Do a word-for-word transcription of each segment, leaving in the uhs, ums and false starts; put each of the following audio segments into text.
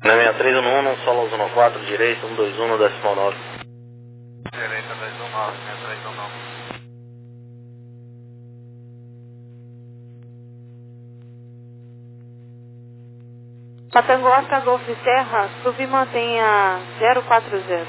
Na sessenta e três um um, solo zona quatro, direita, cento e vinte e um, decimal nove. Direita dois um nove, sessenta e três um um. Patango Oscar Golf Serra, sub mantenha zero quatro zero.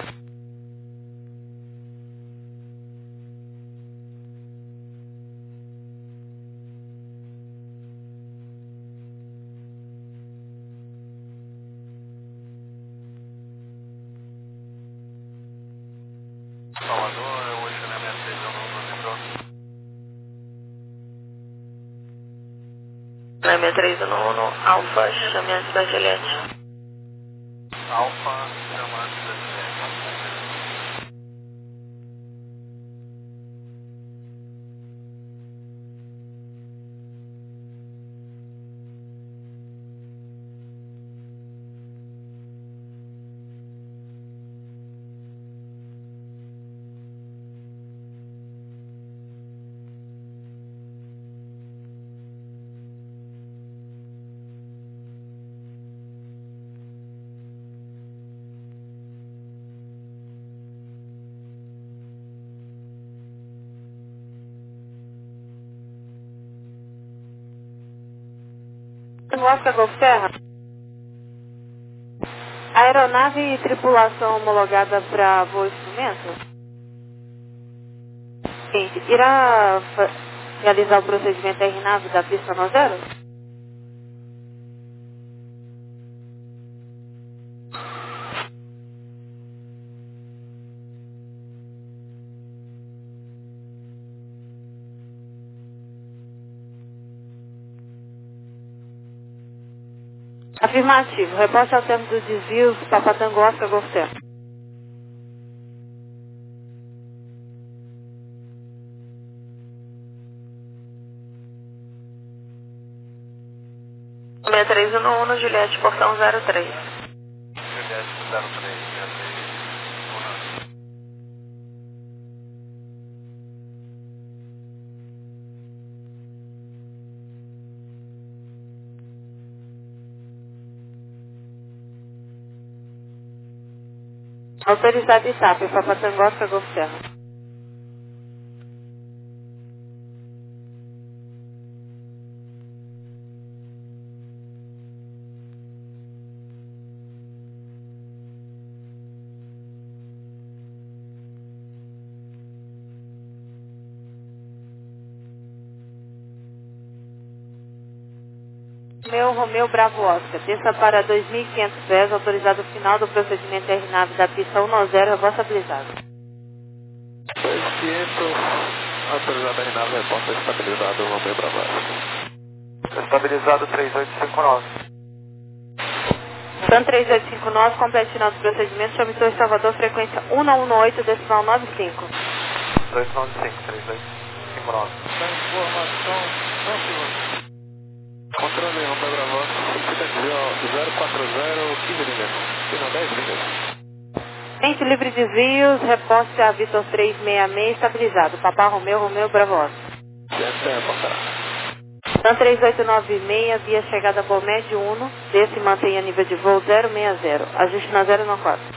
Salvador, eu hoje na sessenta e três um um, não lembrou? Na sessenta e três um um, Alfa, chame a cidade Juliette. Alfa, chamando da Juliette. Patango Oscar Golf Serra. Aeronave e tripulação homologada para voo instrumento? Seguinte, irá fa- realizar o procedimento R nave da pista no zero? Afirmativo. Reposte ao termo dos desvios para Patango Oscar Golf Serra. sessenta e três um um, Juliette, portão zero três. Juliette zero três, sessenta e três um um. Autorizado I T A P para Patango Oscar Golf Serra. Meu Romeu Bravo Oscar, desça para dois mil e quinhentos pés, autorizado final do procedimento R nave da pista um zero, reposta habilitado. dois mil e quinhentos, autorizado a renave, reposta estabilizado, Romeu Bravo. Estabilizado três oito cinco nove. São três oito cinco nove, complete final do procedimento, chame Torre Salvador, frequência um um oito, decimal nove cinco. dois nove cinco, três oito cinco nove. Da informação, não senhor. Controle Romeu Bravo, zero quatro zero, quinze linhas. Final dez linhas. Frente livre de desvios, reposte a Vitor três seis seis, estabilizado. Papá Romeu, Romeu Bravo Oscar. Essa é a passará. São três oito nove seis, via chegada por médio um, desce e mantenha nível de voo zero seis zero, ajuste na zero quatro.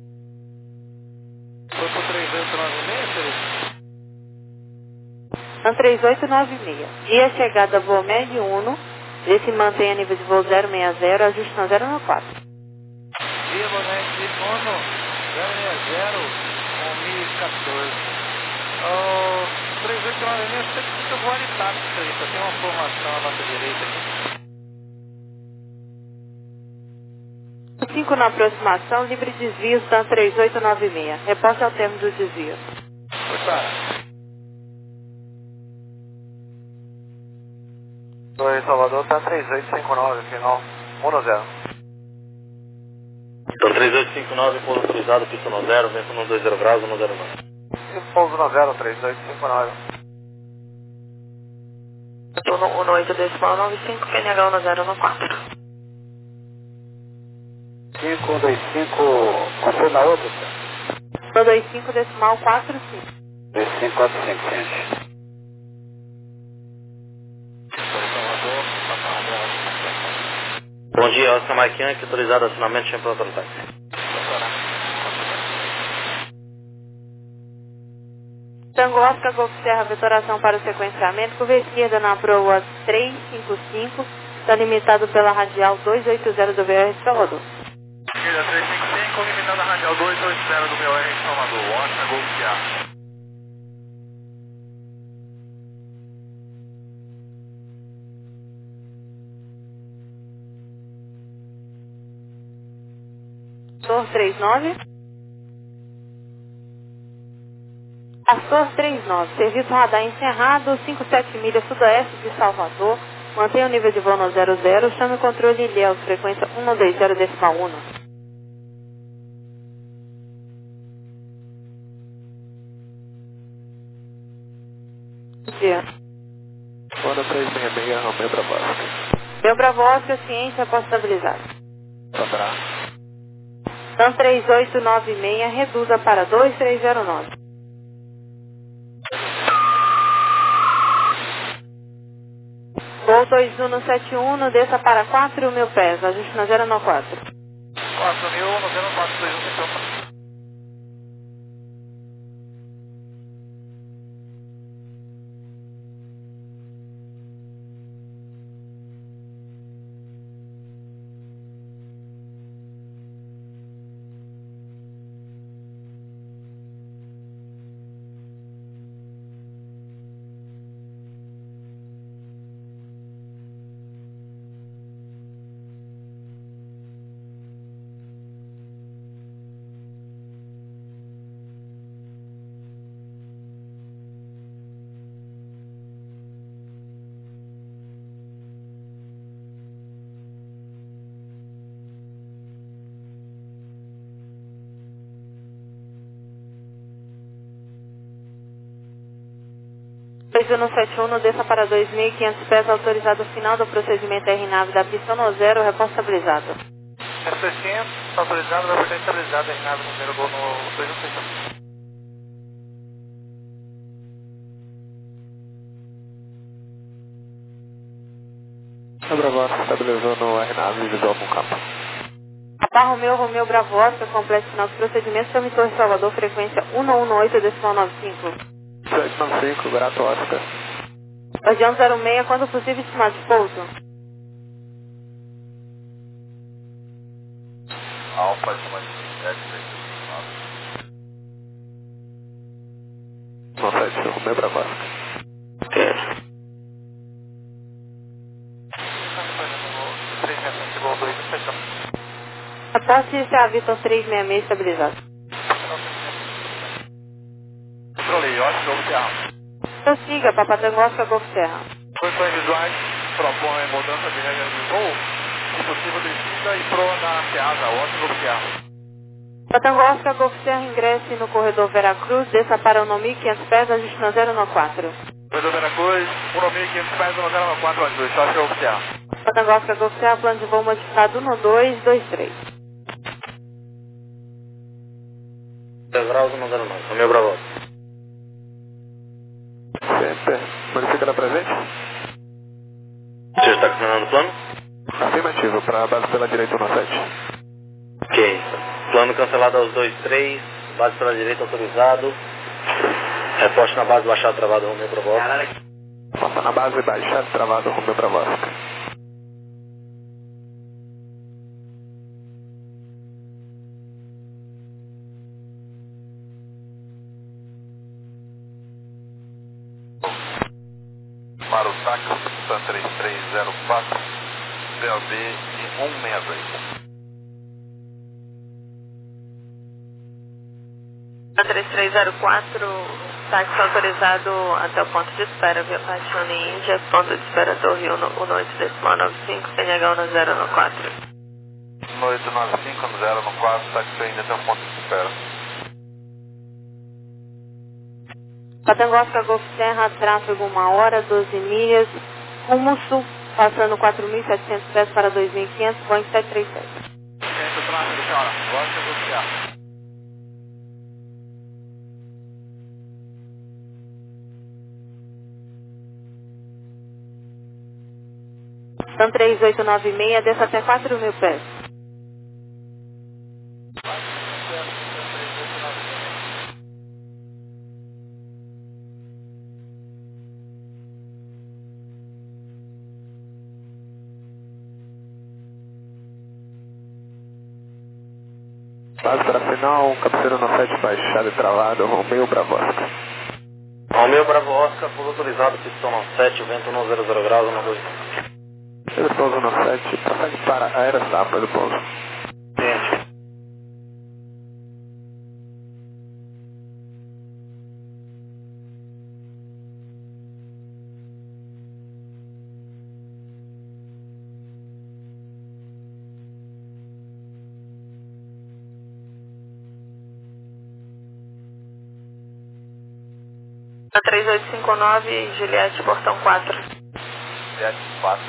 Foi por três oito nove seis, senhor? São três oito nove seis, via chegada voo médio um, desce e mantenha nível de voo zero seis zero, ajuste na zero quatro. Via Bonete de Fono, zero seis zero, mil e quatorze. Oh, três oito nove seis, você que fica voando em táxi aí, só tem uma formação à nossa direita aqui. cinco na aproximação, livre desvio, são três oito nove seis. Reposte ao termo do desvio. Foi Oi, Salvador, tá três oito cinco nove, final um zero. Então três oito cinco nove, pouso autorizado, pista no zero, vento no dois zero graus, um zero nove. E pouso no zero, três oito cinco nove. Turno um oito decimal nove cinco, P N H um zero quatro. cinco dois cinco, você na outra, senhor? um dois cinco decimal quatro cinco. dois cinco quatro cinco, gente. Bom dia, Oscar Mike Yankee, autorizado acionamento, champion para o táxi. Tango Oscar Golf Serra, vetoração para o sequenciamento, curva esquerda na proa trezentos e cinquenta e cinco, está limitado pela radial duzentos e oitenta do B R de Salvador. Esquerda trezentos e cinquenta e cinco, limitado a radial duzentos e oitenta do B R de Salvador, Oscar Golf Serra. Astor trinta e nove. Astor trinta e nove, serviço radar encerrado, cinquenta e sete milhas sudoeste de Salvador. Mantenha o nível de voo no zero zero, chame o controle Ilhéus, frequência cento e vinte decimal um. Bom dia. Manda três seis seis, Romeu Bravosca. Meu Bravosca, ciência, aposta estabilizada. Abraço. Então três oito nove seis, reduza para dois três zero nove. Voo dois um sete um, desça para quatro mil pés, ajuste na zero nove quatro. quatro mil, no zero quatro dois um sete um. dois um sete um, desça para dois mil e quinhentos pés, autorizado o final do procedimento R nave da pista no zero, reposto estabilizado. R seiscentos, autorizado, vai ser estabilizado em nave número gol no dois um sete um. A Bravosca estabilizou no R nave visual com campo. Papa Romeu, Romeu Bravosca, completo final do procedimento, chame Torre Salvador, frequência cento e dezenove decimal noventa e cinco. sete nove cinco, Grato Oscar. Guardião zero seis, quando possível, estimado de pouso. Alfa, estimado de sete nove sete, Romeu Bravosca. Após iniciar a Vitor trezentos e sessenta e seis estabilizado. Controlei, Oscar Golf Serra. Prossiga, Papa Tango Oscar Golf Serra. Condições visuais propõem mudança de regra de voo, se possível descida e proa na Ceasa, Oscar Golf Serra. Papa Tango Oscar Golf Serra, ingresse no corredor Veracruz, desça para o mil e quinhentos pés, ajuste na zero nove quatro. Corredor Veracruz, um mil e quinhentos pés, no zero nove quatro, ajuste, Oscar Golf Serra. Papa Tango Oscar Golf Serra, plano de voo modificado um dois dois três. dez graus no zero nove, Romeu Bravosca. Sempre. Modifica da presente? Você está questionando o plano? Afirmativo, para a base pela direita um sete. Ok. Plano cancelado aos dois três, base pela direita autorizado. Reposte na base baixada travado, Romeu Bravosca. Passa na base baixada travado, Romeu Bravosca. Para o táxi três três zero quatro, B O B de um seis dois. três três zero quatro, táxi autorizado até o ponto de espera, via Paixão Índia, ponto de espera Torre um oito decimal noventa e cinco, C N H um zero nove quatro. um oito nove cinco, zero nove quatro, táxi ainda até o ponto de espera. Patango Oscar Golf Serra, tráfego uma hora, doze milhas, rumo sul, passando quatro mil e setecentos pés para dois mil e quinhentos, Boeing sete três sete. Centro tráfego, senhora. Oscar Golf Serra. São três oito nove seis, desça até quatro mil pés. Base para final, cabeceira no sete, baixada e travado, Romeo Bravo Oscar. Romeo Bravo Oscar, pouso autorizado, pistão sete, vento um zero zero graus, um dois. Ele pouso no sete, prossegue para Aerosapa do pouso. Ciente. três oito cinco nove, Juliette, portão quatro. Juliette quatro.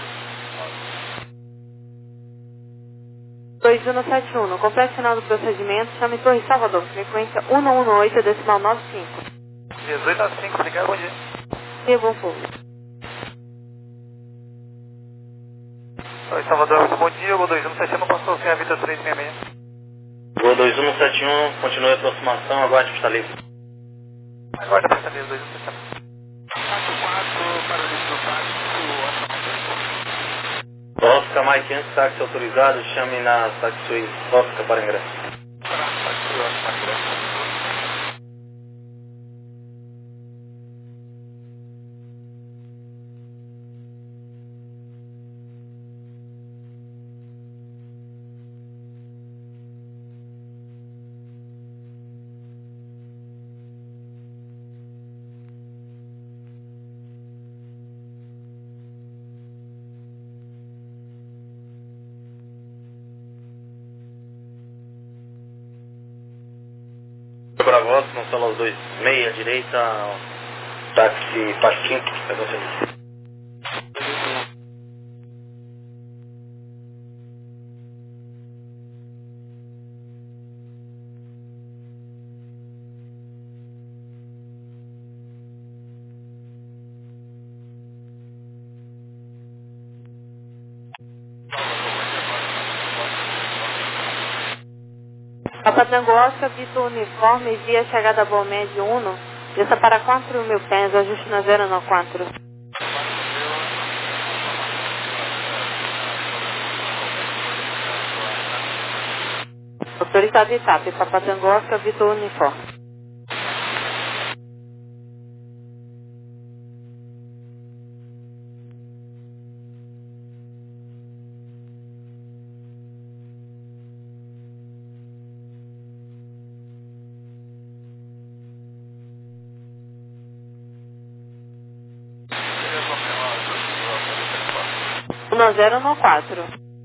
dois um sete um, no completo final do procedimento, chame Torre Salvador, frequência um um oito, decimal nove cinco. dezoito a cinco, obrigado, bom dia. E bom voo. Oi, Salvador, muito bom dia, Gol dois um sete um, não passou sem a vida três seis seis. Gol dois um sete um, continue a aproximação, aguarde pista livre. Aguarde a pista livre, dois um sete um. quatro quatro, para o lixo do táxi, Oscar Mike Yankee, táxi autorizado, chame na táxi suíte Oscar para ingresso. Bravo Oscar, não só os dois, meia direita, táxi Pasquim, frequência livre. Papa Tango Oscar, Vitor Uniforme, via chegada Balmed Uno, desça para quatro mil pés, ajuste na zero no quatro. Autorizado E T A P, Papa Tango Oscar, Vitor Uniforme. um zero no quatro.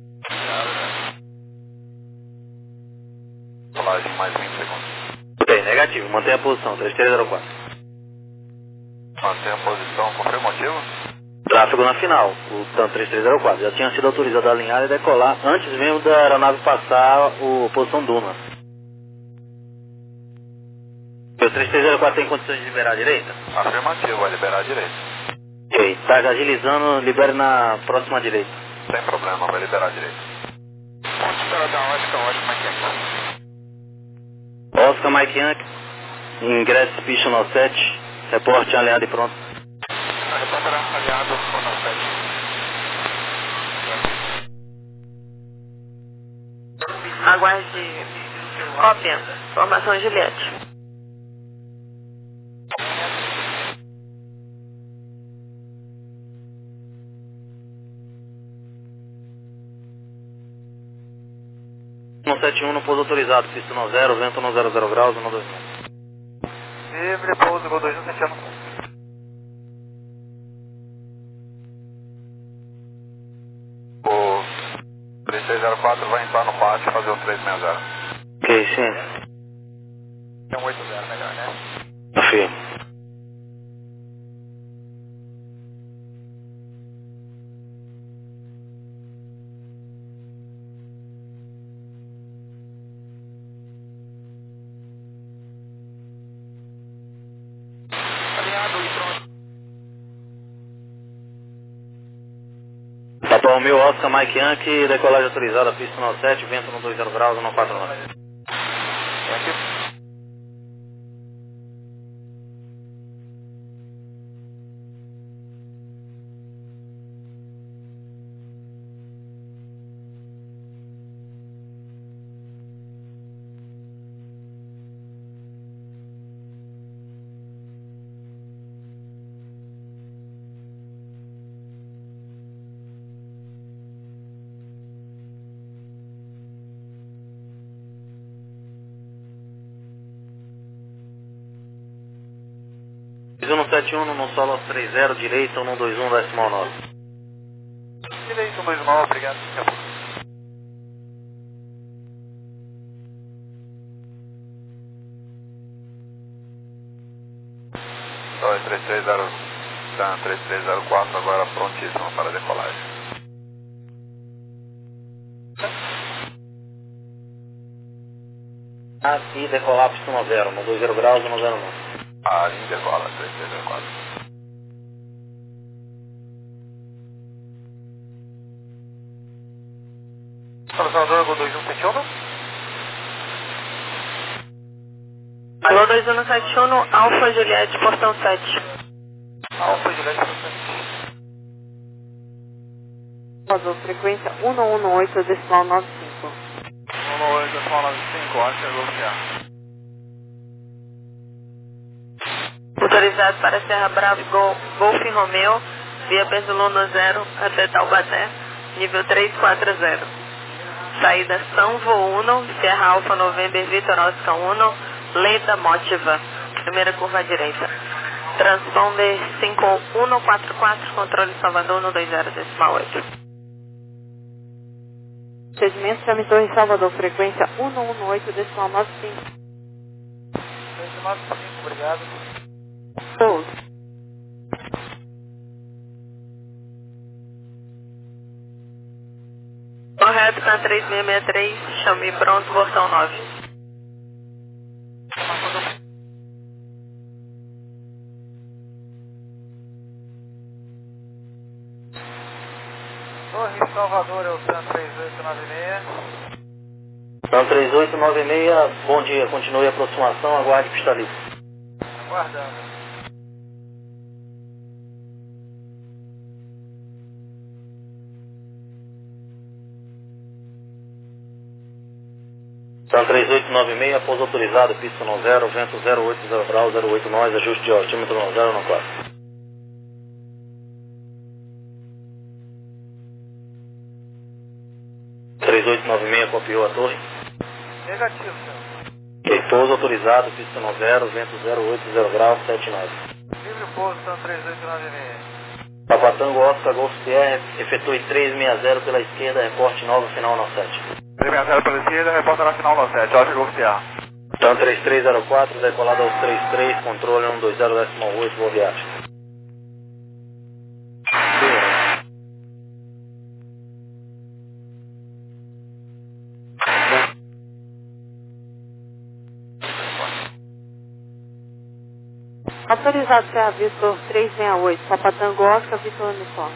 Colagem mais vinte segundos. Bem, negativo, mantenha a posição, três três zero quatro. Mantenha a posição, confirma o motivo? Tráfego na final, o tanto três três zero quatro. Já tinha sido autorizado a alinhar e decolar antes mesmo da aeronave passar o posição Duna. O três três zero quatro tem condições de liberar a direita? Afirmativo, vai liberar a direita. Ok, tá agilizando, libere na próxima direita. Sem problema, vai liberar a direita. Ponte para dar Oscar, Oscar Mike Yankee. Oscar Mike Yankee, ingresso pista no sete, reporte alinhado e pronto. Repórter aliado, no sete. Aguarde cópia, formação Juliette. um sete um no pouso autorizado, pista no zero, vento no zero zero graus, um dois um. Livre, pouso, Gol dois um sete um. O três três zero quatro vai entrar no pátio e fazer o três seis zero. Ok, sim. É um oito zero melhor, né? Afirmo. Romeu Oscar Mike Yankee, decolagem autorizada, pista noventa e sete, vento no vinte graus, no quatro nove. Yankee. cento e setenta e um no solo três zero, direita, cento e vinte e um, decimal nove. Direito, cento e vinte e nove, obrigado. dois três três zero, três três zero quatro, agora prontíssimo para a decolagem. Aqui decolar pista noventa, no vinte graus, no zero nove. A linha decola, três três zero quatro. Salvador, Gol dois um sete um. Alô, dois um sete um, Alfa Juliette, portão sete. Alfa Juliette, portão sete. Salvador, frequência um um um oito, decimal nove cinco. um um oito, decimal nove cinco, acho que é Gol C A. Autorizado para Serra Brava, Gol, Golf Romeu, via Pesolona zero até Taubaté, nível trezentos e quarenta. Saída São Voluno, Serra Alfa November Vitor Oscar um, lenta Motiva, primeira curva à direita. Transponder cinco um quatro quatro, controle Salvador no vinte decimal oito. Procedimento Chame Torre Salvador, frequência um um oito, decimal nove cinco. nove cinco, obrigado. Pouso. Correto, tá três seis seis três, chame pronto, portão nove. Torre Salvador, é o Sam três oito nove seis. Então três oito nove seis, bom dia, continue a aproximação, aguarde pista livre. Aguardando. Então três oito nove seis, pouso autorizado, pista no zero, vento zero oito zero graus, zero oito nós, ajuste de altímetro no zero no quatro. três oito nove seis, copiou a torre. Negativo, senhor. Ok, pouso autorizado, pista no zero, vento zero oito zero graus, sete nove. Livre pouso, Sam três oito nove seis. Papatango Oscar Golf Sierra, efetue três seis zero pela esquerda, reporte nova, final no sete. três seis zero pela esquerda, reporta na final no sete, Oscar Golf C A. Então três três zero quatro, decolado aos três três, controle um dois zero decimal oito, boa viagem. Autorizado Serra Vitor três seis oito, Papatango Oscar Vitor Uniforme.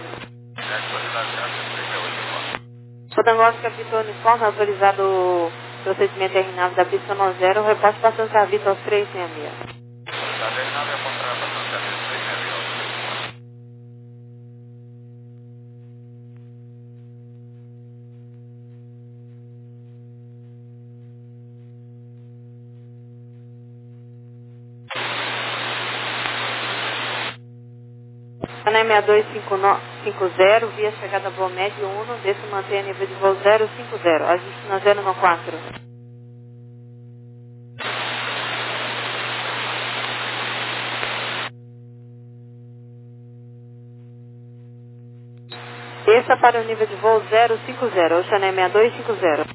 Papatango Oscar Vitor Uniforme, autorizado procedimento R nove da pista no zero, repasse para Serra Vitor três seis seis. Na seis dois cinco zero, via chegada Boa Médio um, desce mantenha nível de voo zero cinco zero, ajuste na zero no quatro. Desça para o nível de voo zero cinco zero, Oceané seis dois cinco zero.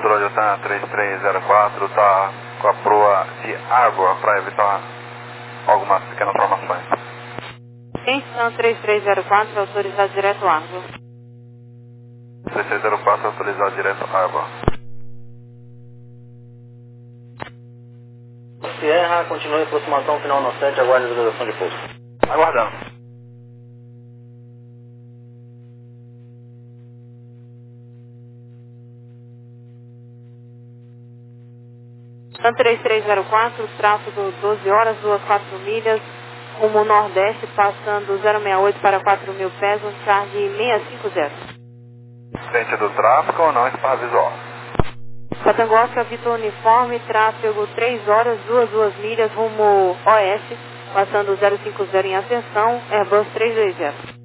Controle Otan três três zero quatro, tá com a proa de água para evitar algumas pequenas formações. Extensão três três zero quatro, autorizado direto água. três três zero quatro, autorizado direto água. Sierra, continue a aproximação final no sete, aguarde a visualização de pouso. Aguardando. Extensão três três zero quatro, tráfego doze horas, duas quatro milhas, rumo nordeste, passando zero seis oito para quatro mil pés, um charge seiscentos e cinquenta. Frente do tráfego, não está visual. Catangoca, Vitor Uniforme, tráfego três horas, duas duas milhas, rumo oeste, passando zero cinquenta em ascensão, Airbus trezentos e vinte.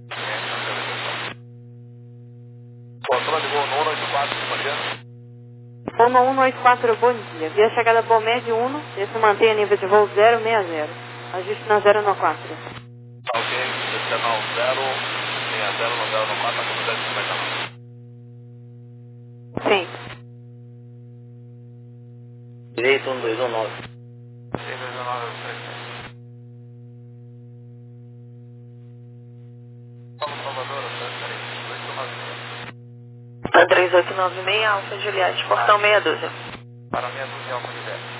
Controle de voo no um oito quatro, bom dia. Voo no um oito quatro, bom dia. Via chegada Bomed um, esse mantém a nível de voo zero seis zero. Ajuste na zero quatro. Ok, dezenove zero, seis zero no zero quatro, com dez cinquenta. Sim. Direito um dois um nove. seis dois nove três. Salvador, três oito nove seis, Alfa Juliette, portão meia dúzia. para meia dúzia Alfa Juliette.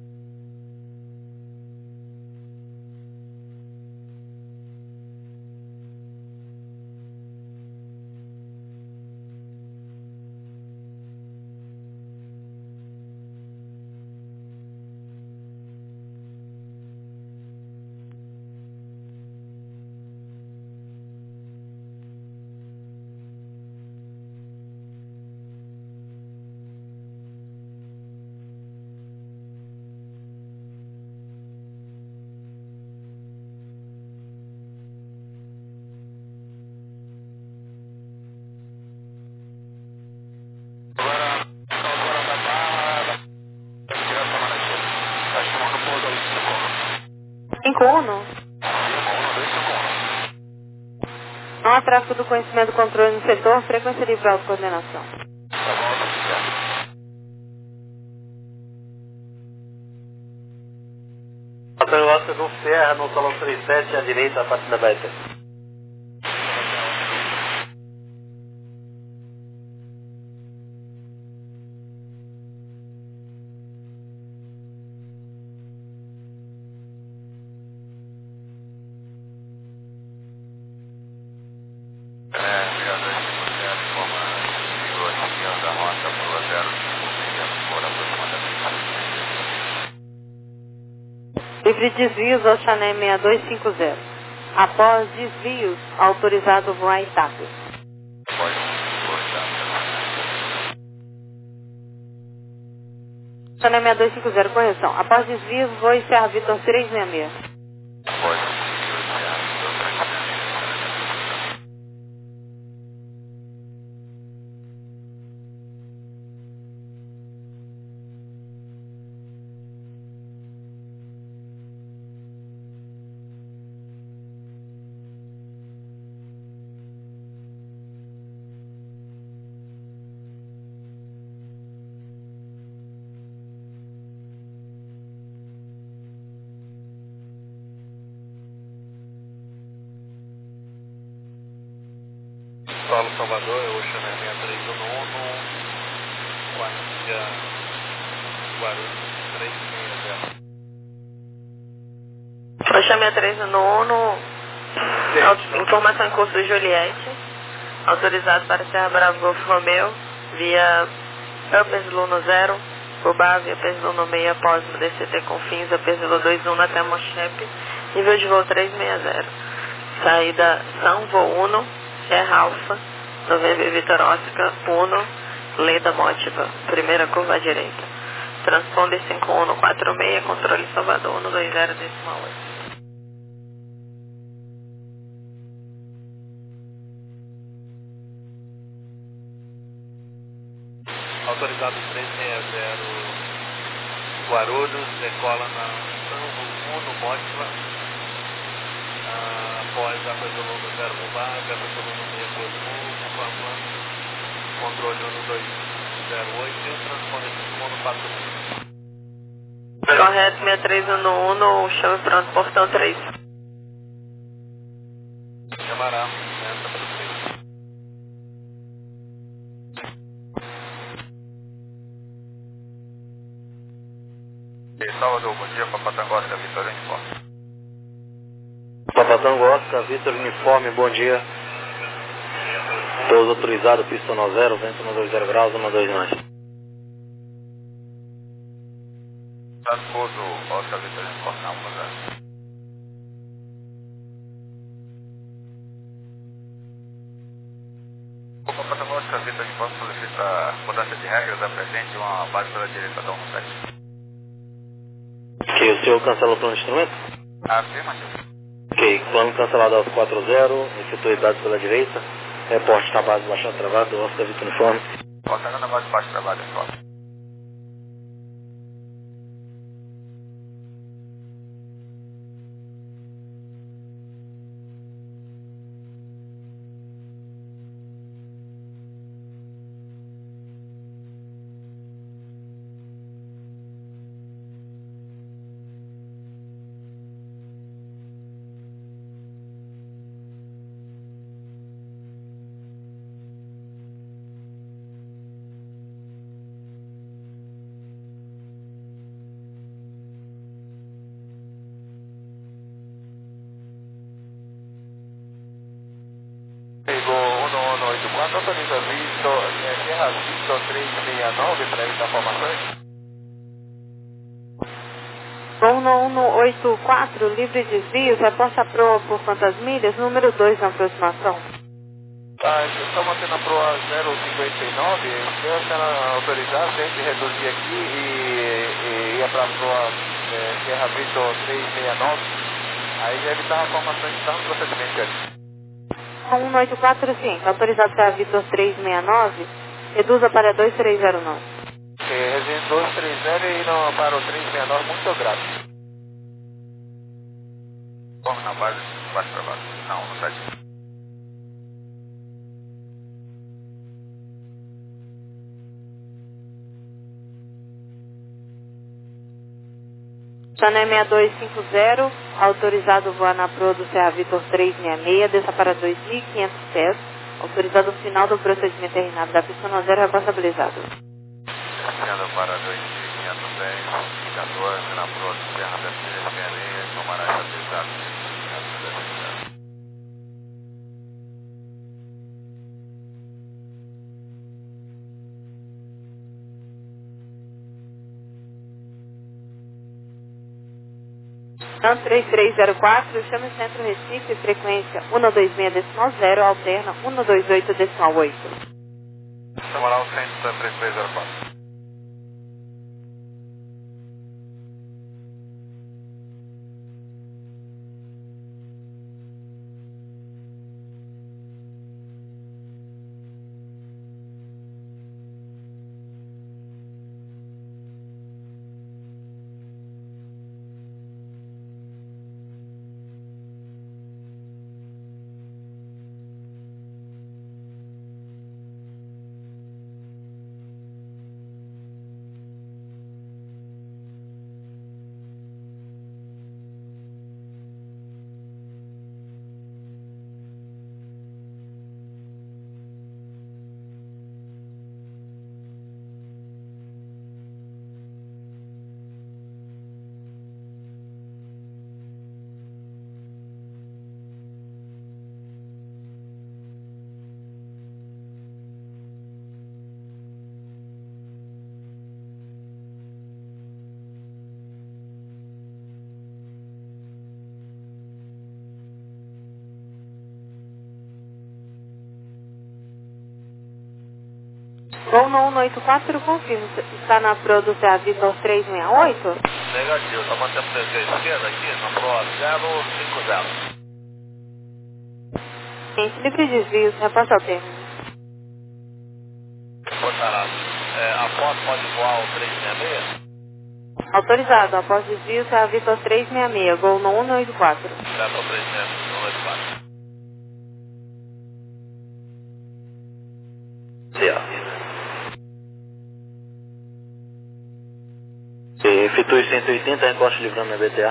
cinco um. Não há tráfego do conhecimento do controle no setor, frequência livre alta coordenação. Catangoca do Sierra no salão trinta e sete, à direita, a partir da B S. Livre desvios ao Chané seis dois cinco zero. Após desvios, autorizado voar Itápolis. Chané seis dois cinco zero, correção. Após desvios, voe Serra Vitor três seis seis. Solo Salvador, Ocean seis três um um, Guardia, Guarulhos três seis zero. Ocean seis três um um, informação em curso Juliette, autorizado para Serra Bravo Golf Romeo, via Upers Luno zero, Bubá, via Upers Luno seis após o D C T Confins, Upers Luno dois um até Mochep, nível de voo três seis zero. Saída São Voo um, Serra Alfa, November Vitor Oscar, Uno, Leda Mótiva, primeira curva à direita. Transponder cinco um quatro seis, controle Salvador um dois zero decimal oito. Autorizado três seis zero, Guarulhos, decola na São Voo um, Mótiva, após a coisa longa zero Bubá, a coisa longa seis dois um, controle um dois. zero oito e o transponder segundo quatro mil. Correto, seis três um um, chame pronto, portão três. Chamará, essa para o três. Salvador, bom dia, Papatango Oscar, Vitor Uniforme. Papatango Oscar, Vitor Uniforme, bom dia. Pouso autorizado, pista no zero, vento no dois zero graus, um dois nove. Pouso Oscar, Vitor Uniforme, na um zero. O Papatango Oscar, Vitor Uniforme solicita mudança de regras da presente, uma base pela direita da um sete. Ok, o senhor cancela o plano de instrumento? Afirmativo. Ok, plano cancelado aos quatro zero, efetuidade pela direita, reporte na base baixando travado, Oscar Vitor Uniforme. Oscar na base baixo trabalho, informe. Quando autoriza Visto, é, Sierra Visto três seis nove para essa informações? um um oito quatro, livre desvios, reposta proa por quantas milhas? Número dois na aproximação. Tá, estou mantendo a proa zero cinquenta e nove, se a senhora autorizar, a gente reduzir aqui e, e ir para a proa é, Sierra Visto três seis nove, aí já evitar a formação de tanto procedimento ali. um um oito quatro, sim, autorizado para a Vitor trezentos e sessenta e nove, reduza para dois três zero nove. Ok, resenha dois três zero e não para o trezentos e sessenta e nove, muito grato. Vamos na base, baixo para baixo, não, no site. Chané seis dois cinco zero, autorizado voar na proa do Serra Vitor trezentos e sessenta e seis, desça para dois mil e quinhentos pés, autorizado no final do procedimento terminado da pista no zero, responsabilizado. Descendo para dois mil e quinhentos pés, quatorze na proa do Serra da trezentos e sessenta e seis, tomará estabilizado. TAM três três zero quatro, chame Centro Recife, frequência um dois seis decimal zero, alterna um dois oito decimal oito. Tomará o centro da três três zero quatro. um um oito quatro, confirma, está na proa do Serra Vitor trezentos e sessenta e oito? Negativo, está mantendo a esquerda aqui na proa zero cinco zero. Gente, livre desvios, reposta ao término. Botará. É, a foto pode voar o trezentos e sessenta e seis? Autorizado, após desvio, Serra Vitor trezentos e sessenta e seis, gol no um oito quatro. Dá para o trezentos e oitenta e quatro. Certo. Fitur cento e oitenta, encoste livrando na B T A.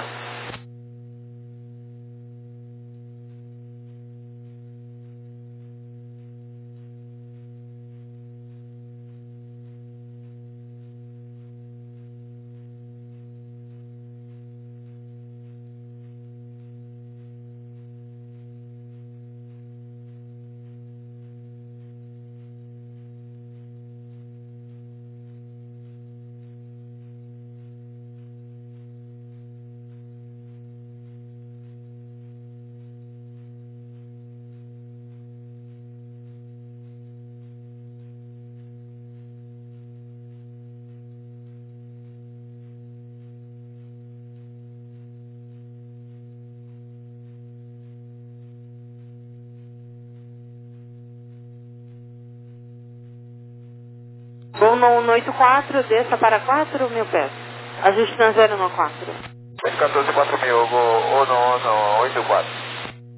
Voo no um oito quatro, desça para quatro mil pés. Ajuste na zero no quatro. quatorze quatro mil, vou um no oito quatro.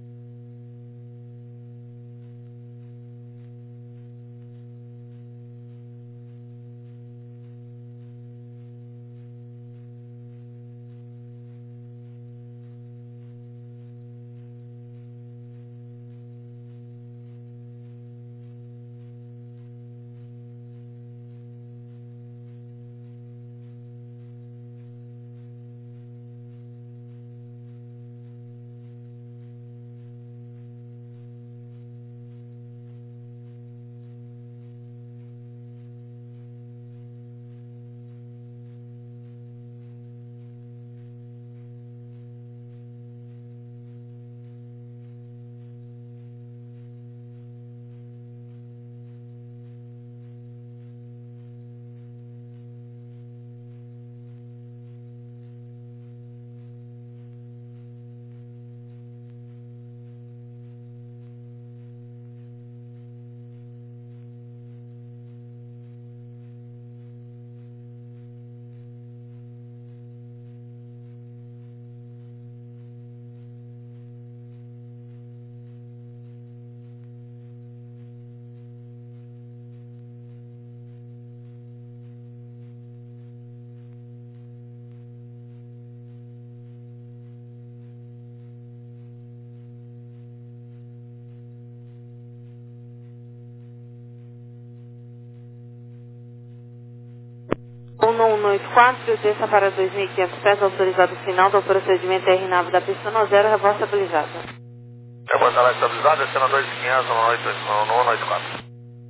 Voo no um oito quatro, desça para dois mil e quinhentos pés, autorizado final do procedimento R nave da pista no zero, revoça habilitada. Eu vou estar lá estabilizado, descendo dois mil e quinhentos no um oito quatro.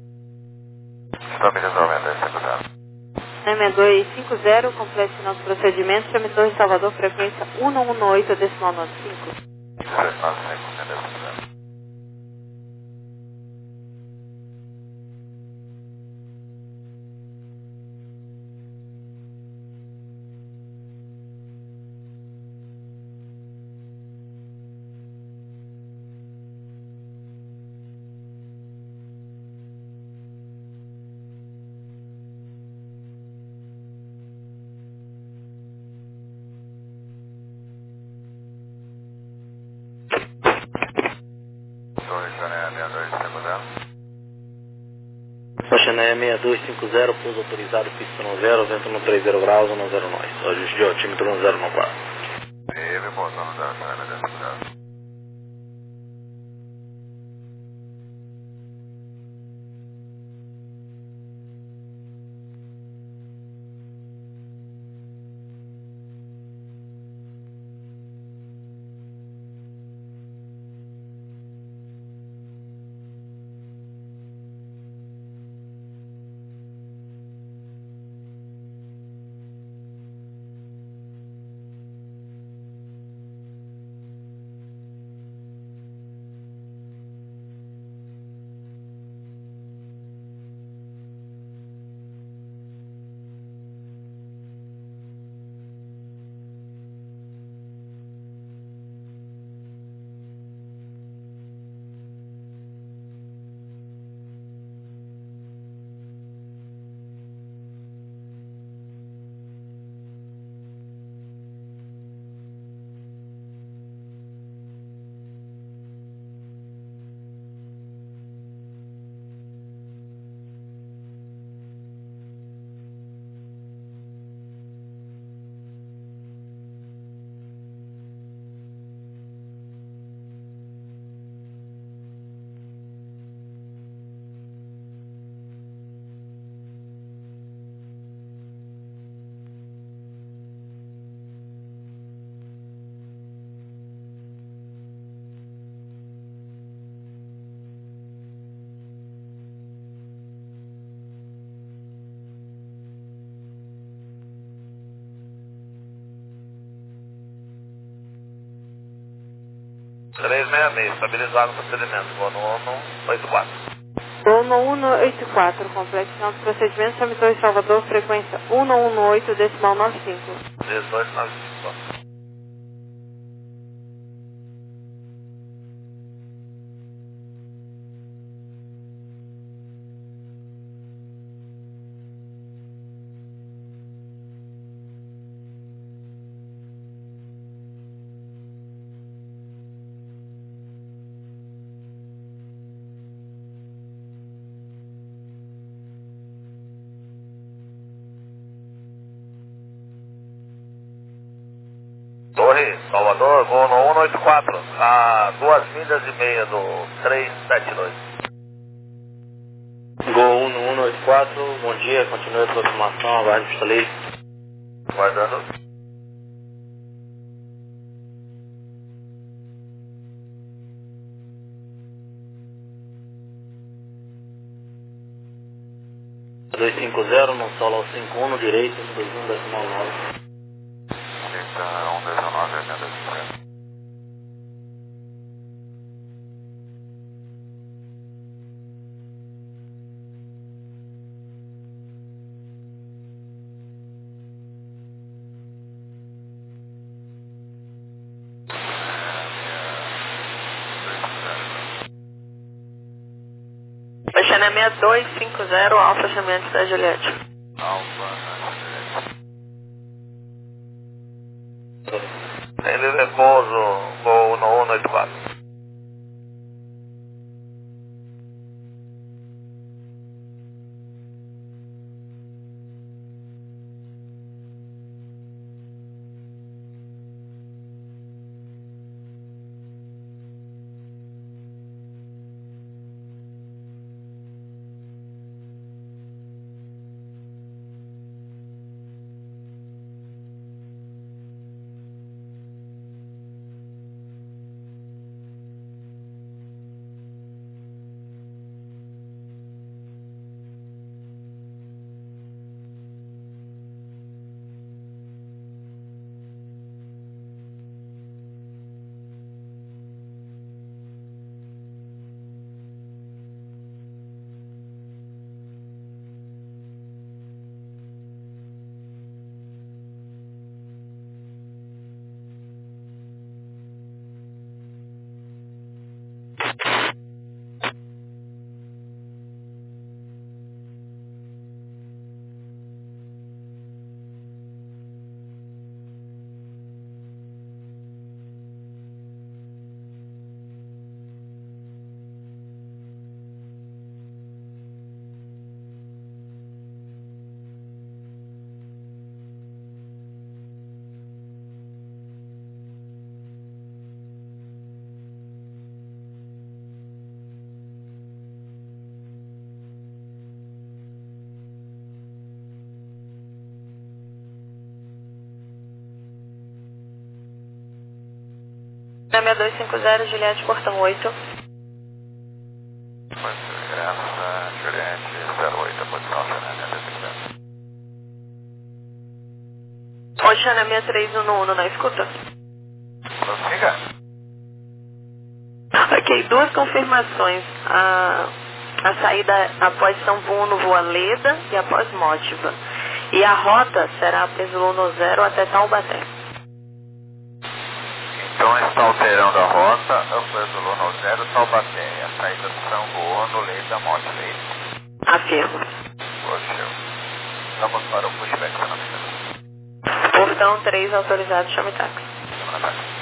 Estou me resolvendo, é cinco zero. M dois cinco zero, completo final do procedimento, chame Torre Salvador, frequência um um oito, decimal nove cinco. dezesseis nove cinco, entendeu? cinco zero. Torre Chané seis dois cinco zero. Chané seis dois cinco zero, pouso autorizado, pista no zero, vento no trinta graus, no zero nós. Ajuste de altímetro no zero no quatro. Teve pouso no zero Chané cinco zero. dois seis seis, estabilizado o procedimento, vou no um oito quatro. Vou no um oito quatro, complete final do procedimento, chame Torre Salvador, frequência um um oito, decimal nove cinco. dezoito nove cinco. Torre, Salvador, vou no um oito quatro, a duas milhas e meia do três sete dois. Gol um no um oito quatro, bom dia, continue a aproximação, aguarde pistoleiro. Guardando. dois cinco zero, no solo ao cinco um, no direito, no dois um decimal nove. um dezenove, oitenta e cinco. Baixanemia dois cinco zero, Alfa Chamante da Juliette. Alfa, ele repouso, vou no um oito quatro. Baixanemia dois cinco zero, Juliette, portão oito. Graça, Juliette, zero oito, posição Xanamia, Oi, Xanamia três um um, na escuta? prossiga. Ok, duas confirmações. A, a saída após São Bruno, Voa Leda e após Mótiva. E a rota será Pesolano zero até Taubaté. Então está alterando a rota, Amperzolo no zero, Taubaté, a saída do São Boano, Leda, Monte Leite. Afirmo. Poxa, vamos para o pushback Xanamia. Portão três, autorizado, chame táxi. Chama na táxi.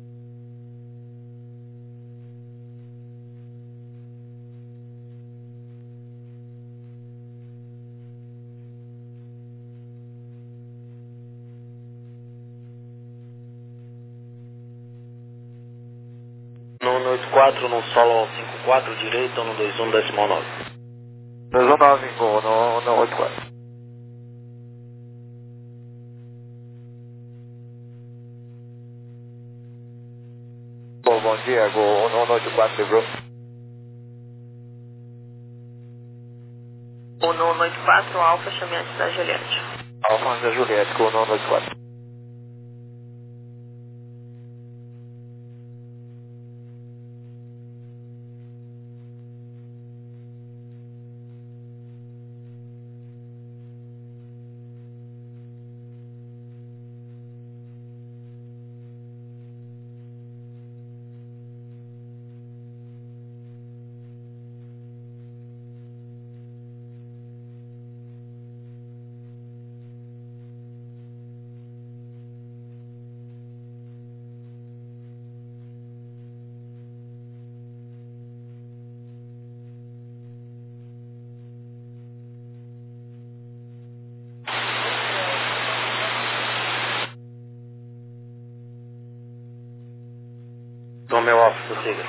No um oito quatro, no solo ao cinco quatro, direito, no dois um decimal nove. dois um nove, vou no, no oito quatro. Bom, bom dia, Gol no oito quatro, quebrou. O um oito quatro, Alfa, chame antes da Juliette. Alfa da Juliette, Gol no oito quatro. Romeo Alfa, prossiga.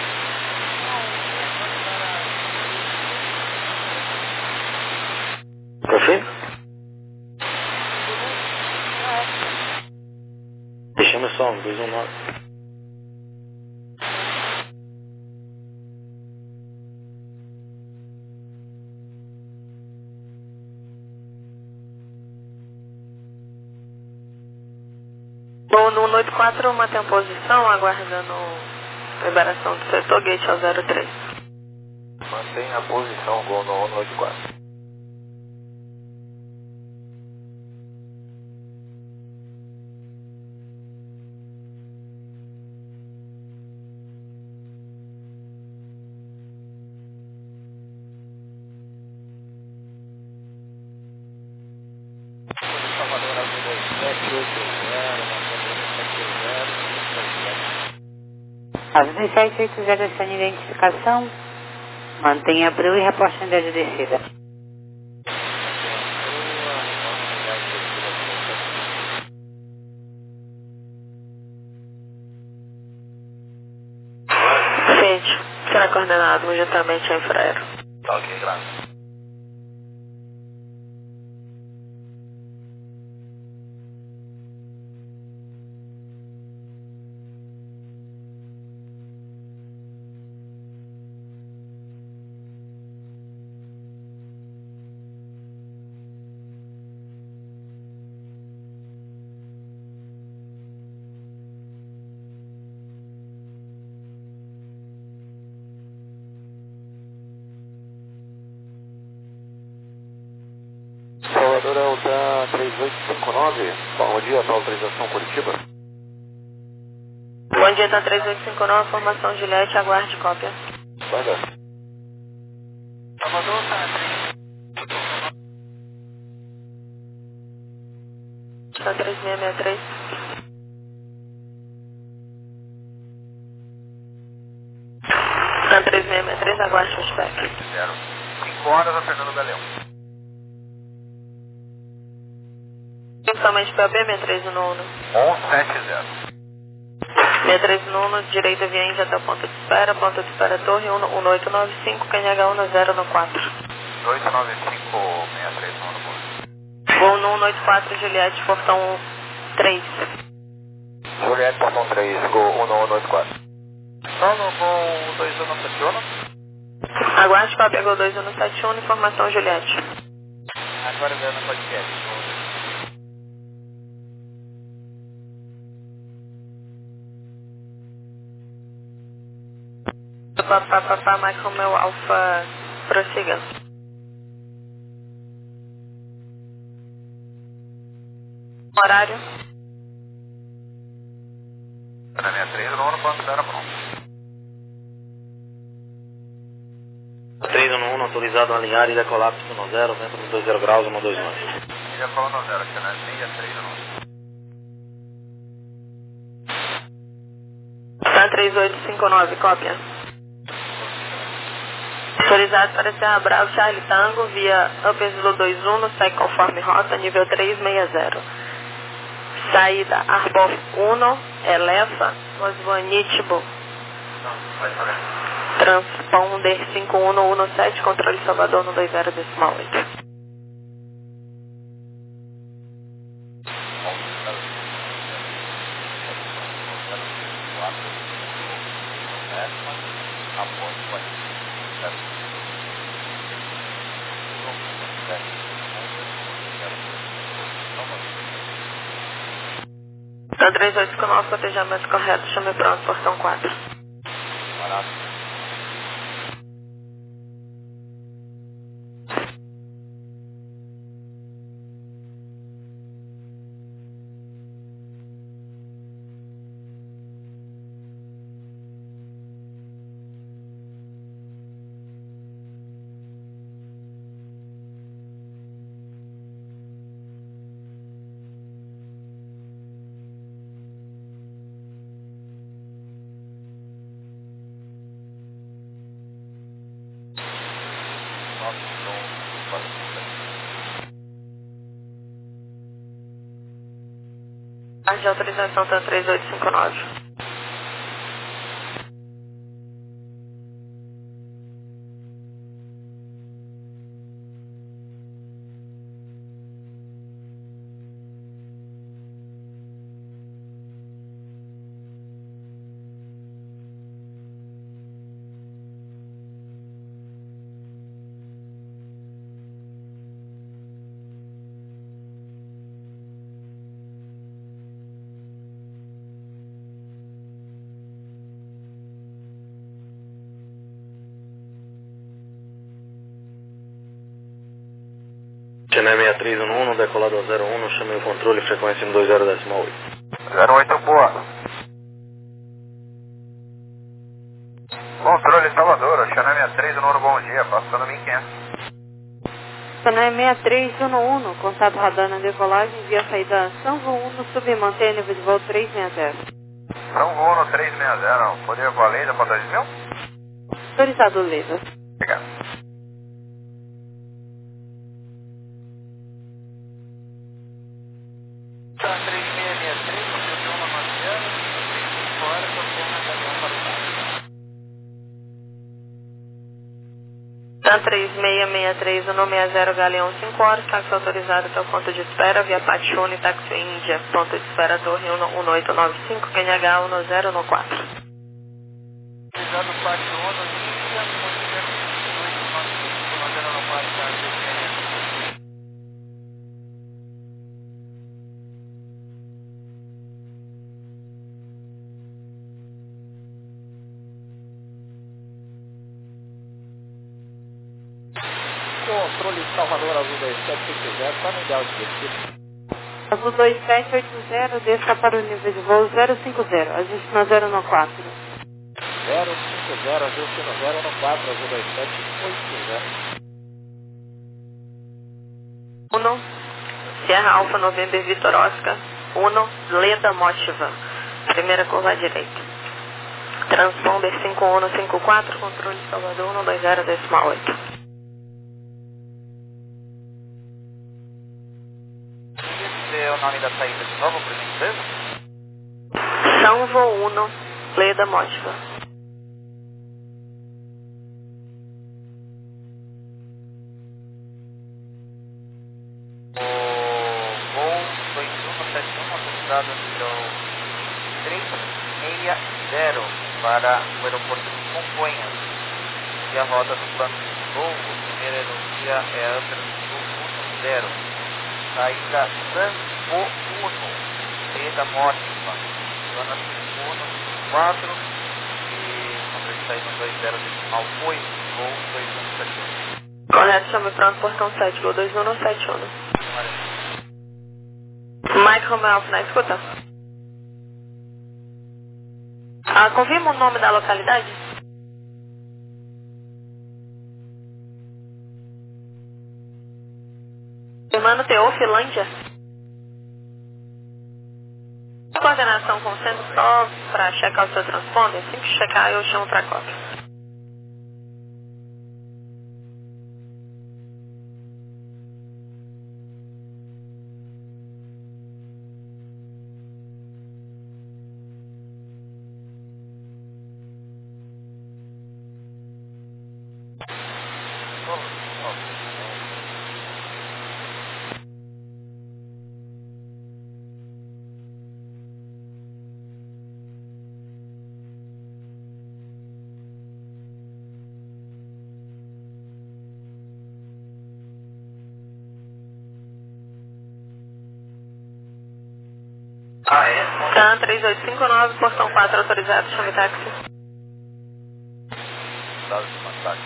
Confirma? Deixamos o som, dois um nove. Bom, no cento e oitenta e quatro mantém a posição, aguardando liberação do setor, gate ao zero três. Mantém a posição, Gol no cento e oitenta e quatro. Salvador Avenida sete oito zero, Avenida sete oito zero, essa identificação. Mantenha abril e reporte a unidade de descida. Gente, será coordenado imediatamente a infraero. Tá ok, graças. Salvador é o da três oito cinco nove, bom dia para autorização Curitiba. Bom dia, tá três oito cinco nove, formação Juliette, aguarde cópia. Vai dar. Salvador tá Tá três seis seis três. Tá três seis seis três, aguarde feedback. cinco horas a Fernando Galeão. Somente para B, sessenta e três no nono. um sete zero. sessenta e três no nono, direita via Índia até o ponto de espera, ponto de espera torre um oito nove cinco, Q N H um zero no quatro. oito nove cinco seis três no ano. Voo no cento e oitenta e quatro, Juliette, portão três. Juliette, portão três, Gol um no cento e oitenta e quatro. Solo, Gol dois um no sete um. Aguarde cópia Gol dois um no sete um, informação Juliette. Agora vendo no podcast. Papapá, Mike Romeo Alfa, prossiga. Horário? Na minha três, no ano ponto zero pronto. três um um, autorizado a alinhar e decolar para o zero, dentro dos dois zero graus, um dois nove. Ilha falou no zero, aqui na meia três não. Tá três oito cinco nove, cópia. Autorizado para Serra Bravo, Charlie Tango, via Upper Zulu dois um, no segue conforme rota, nível três seis zero. Saída Arbor um, Elefa, Osvanitibo. Transponder cinco um um sete, controle Salvador no dois zero decimal oito. Então três oito cinco nove, cotejamento correto, chame pronto, portão quatro. Barato. A de autorização está três oito cinco nove. Chennai sessenta e três um um, decolado ao zero um, chamei o controle, frequência um dois zero decimal oito. zero oito, boa. Controle Salvador, Chennai sessenta e três um um, bom dia, passando mil e quinhentos. Chennai sessenta e três um um, contato radar na decolagem, via saída São Uno, submantém nível de voo trezentos e sessenta. São Uno trezentos e sessenta, poder valer para dois mil? Autorizado, Leda. Obrigado. TAM três seis seis três um seis zero, Galeão cinco horas, táxi autorizado até o ponto de espera, via Pachone, táxi Índia, ponto de espera Torre um oito nove cinco, Q N H um zero um quatro. Autorizado Pachone, Índia, ponto de espera um oito nove cinco, um zero um quatro, táxi Controle Salvador Azul dois sete oito zero, para me dar o destino. Azul dois sete oito zero, desça para o nível de voo zero cinco zero, ajuste na zero um quatro. zero cinco zero, ajuste no zero um quatro, Azul dois sete oito zero. um, Sierra Alfa November Vitor Oscar, um, Leda Motiva, primeira curva à direita. Transponder cinco um cinco quatro, controle Salvador um dois zero decimal oito. O nome da saída de novo, por gentileza? São Voo um, Leda Motiva. O voo dois um sete um, autorizado nível três seis zero para o aeroporto de Congonhas. E a rota do plano de voo, a primeira aerovia é a Andra um zero. Saída Sanfo um, Leda Motiva, zona um quatro e controle de saída dois zero decimal oito, voo dois um sete um. Correto, chame pronto, portão sete, voo dois um sete um. Mike Romeo, na escuta. Ah, confirma o nome da localidade? Irmão Teofilândia. Coordenação com o centro só para checar o seu transponder. Assim que checar, eu chamo para cópia. Ah, é? TAM três oito cinco nove, portão quatro autorizado, chame táxi. Dados de contato.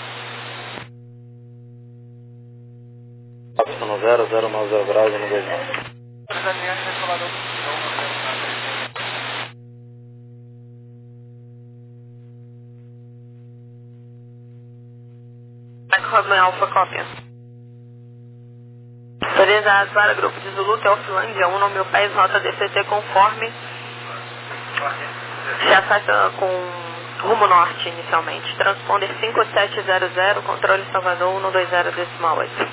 Paulista zero zero nove zero graus, um dois nove. Adriane, decolador. Mike Romeo Alfa, cópia. Autorizado para grupo de Zulu, Teofilândia, um mil pés, rota D C T conforme. Se afasta com rumo norte inicialmente. Transponder cinco sete zero zero, controle Salvador um dois zero decimal oito.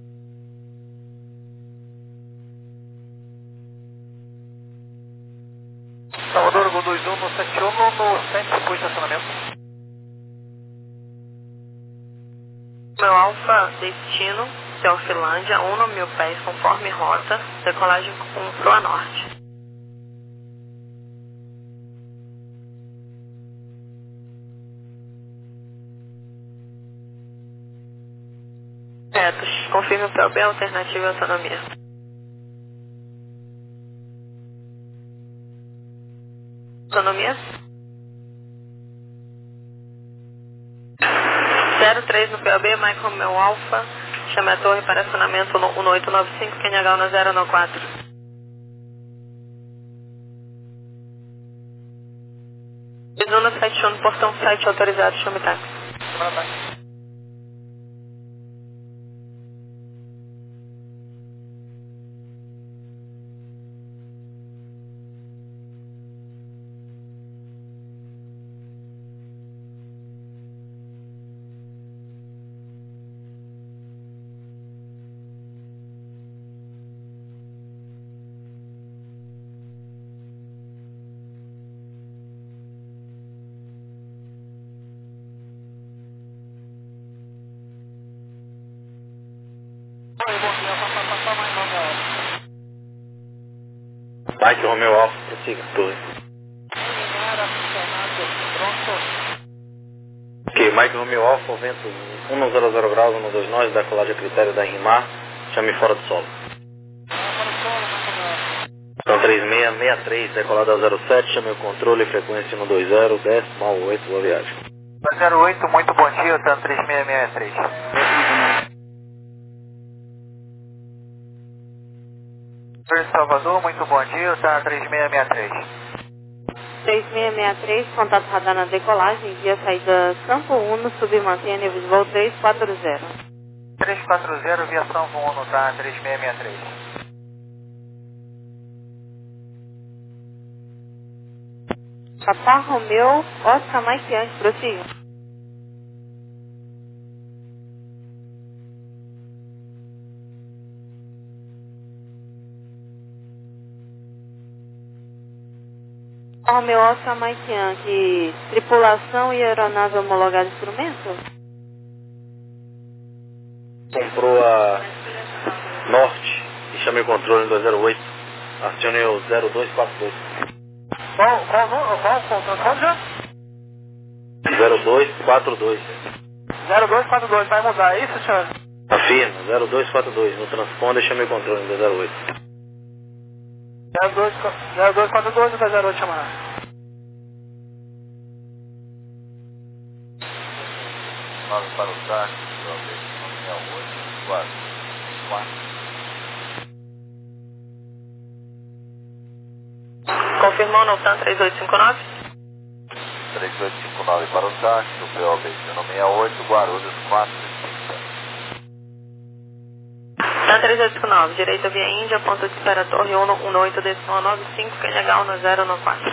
Salvador, Gol dois um sete um no centro de estacionamento. Meu Alfa, destino, Teofilândia, um mil pés, conforme rota, decolagem com proa norte. Correto, confirme o P O B, alternativa e autonomia. Autonomia? zero três no P O B, Mike Romeo Alfa, Chame a torre para acionamento no um oito nove cinco, Q N H um zero um quatro. Zona sete um, portão sete, autorizado, chame táxi. Mike Romeo Alfa, prossiga, torre. Ok, Mike Romeo Alfa, vento um zero zero graus, um dois nós, decolagem a critério da R M A R, chame fora do solo. Então três seis seis três, decolada a zero sete, chame o controle, frequência um dois zero, decimal oito, boa viagem. zero oito, muito bom dia, tá três seis seis três. Salvador, muito bom dia, tá três seis seis três. três seis seis três, contato radar na decolagem, via saída Sampo um, submantenha nível de voo três quatro zero. três quatro zero, via Sampo um, tá três seis seis três. Papa Romeu, Oscar Mike Yankee, prossiga. Romeu Oscar Mike Yankee, tripulação e aeronave homologada instrumento? Comprou a Norte e chame o controle no dois zero oito, acione o zero dois quatro dois. Qual, qual, qual, qual, qual já? zero dois quatro dois. zero dois quatro dois, vai mudar, é isso, senhor? Afirma, zero dois quatro dois, no transponder chame o controle no dois zero oito. zero dois quatro dois ou dois zero oito chamar? nove para o táxi, oito, quatro, quatro. Confirmou no TAM três oito cinco nove? três oito cinco nove para o táxi, o P O B sessenta e oito, Guarulhos quatro cinco. TAM três oito cinco nove, direita via Índia, ponto de espera torre um oito nove cinco, Q N H um zero um quatro.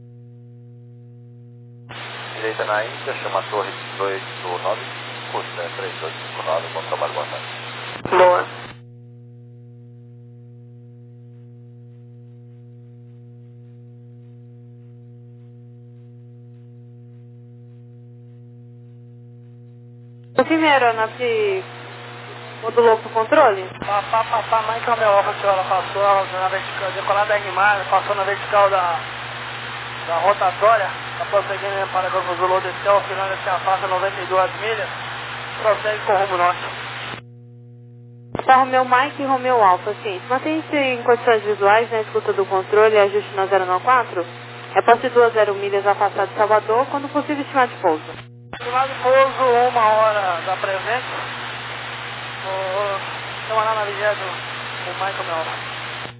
Direita na Índia, chama a torre dois nove cinco, três oito cinco nove, bom trabalho, boa tarde. Boa. Confirme a aeronave modulou para o controle? Papá, papá, Mike Romeo Alfa, senhora, passou na vertical, decolada da R M A R, passou na vertical da, da rotatória, está prosseguindo para a Gozulô desceu, ao final desse afasta noventa e duas milhas, prossegue com o rumo norte. Tá, Romeu Mike e Romeu Alfa, sim. Mantém-se em condições visuais na escuta do controle e ajuste na zero nove quatro. Reposte duas zero milhas afastado de Salvador, quando possível estimar de pouso. Estimado de pouso, uma hora da presença. Estamos lá na vigília do Mike Romeo Alfa.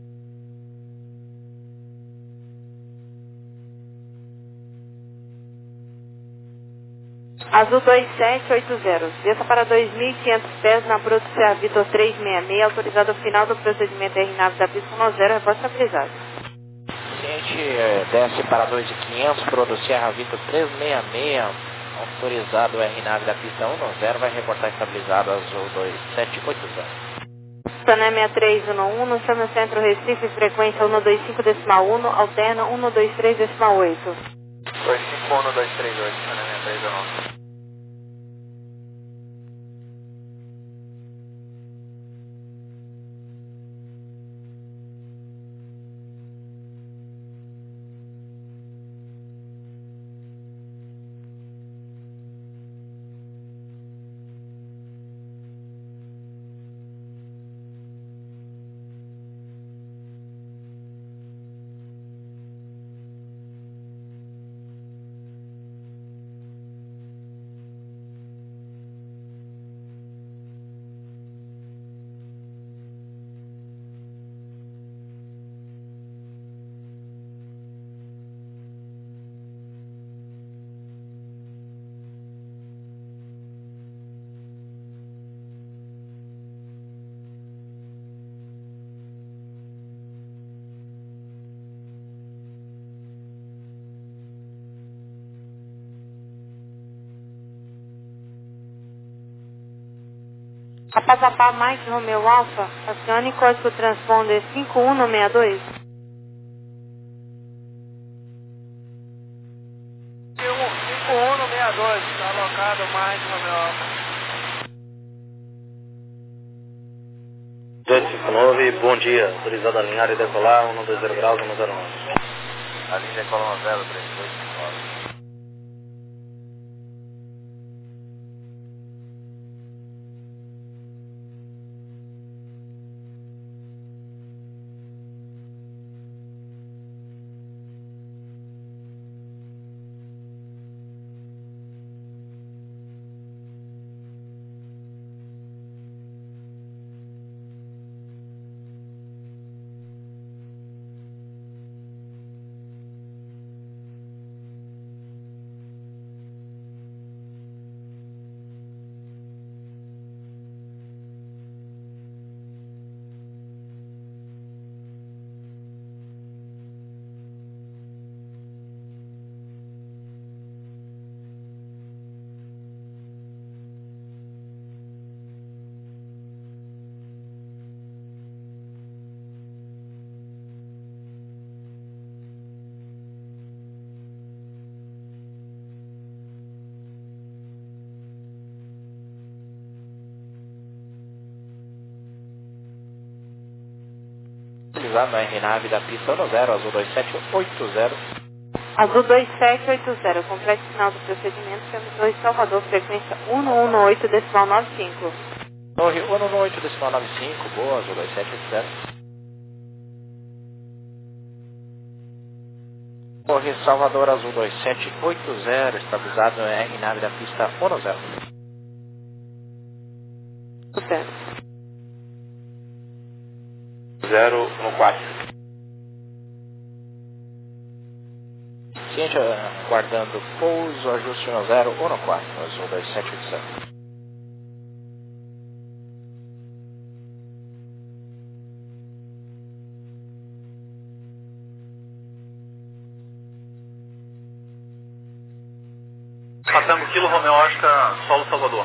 Azul dois sete oito zero. Desça para dois mil e quinhentos pés na Bruto Serra Vitor trezentos e sessenta e seis, autorizado ao final do procedimento R nave da pista um zero, reposta estabilizado. Cliente eh, desce para dois mil e quinhentos, Bruto Serra Vitor trezentos e sessenta e seis, autorizado R nave da pista um zero, vai reportar estabilizado Azul dois sete oito zero. Sané sessenta e três um um, no chama centro Recife, frequência um dois cinco decimal um, alterna um dois três decimal oito. dois cinco um dois três oito, Sané sessenta e três um um. Apazapá Mike Romeo Alpha, acione código transponder cinco um seis dois. cinco um seis dois, está alocado Mike Romeo Alpha. dois cinco nove, bom dia. Autorizado a alinhar e decolar, um dois zero graus, um zero nove. Alinha e decola um zero três dois cinco nove. Utilizado na R nave da pista um zero, azul dois sete oito zero. Azul dois sete oito zero, complete final do procedimento, Caminho dois Salvador, frequência um um oito decimal nove cinco. Torre um um oito decimal nove cinco, boa, azul dois sete oito zero. Torre Salvador, azul dois sete oito zero, estabilizado na R nave da pista um zero. zero um quatro. Ciente, aguardando pouso, ajuste um zero um quatro, azul dois sete oito zero. Passamos Kilo Romeo Oscar, solo Salvador.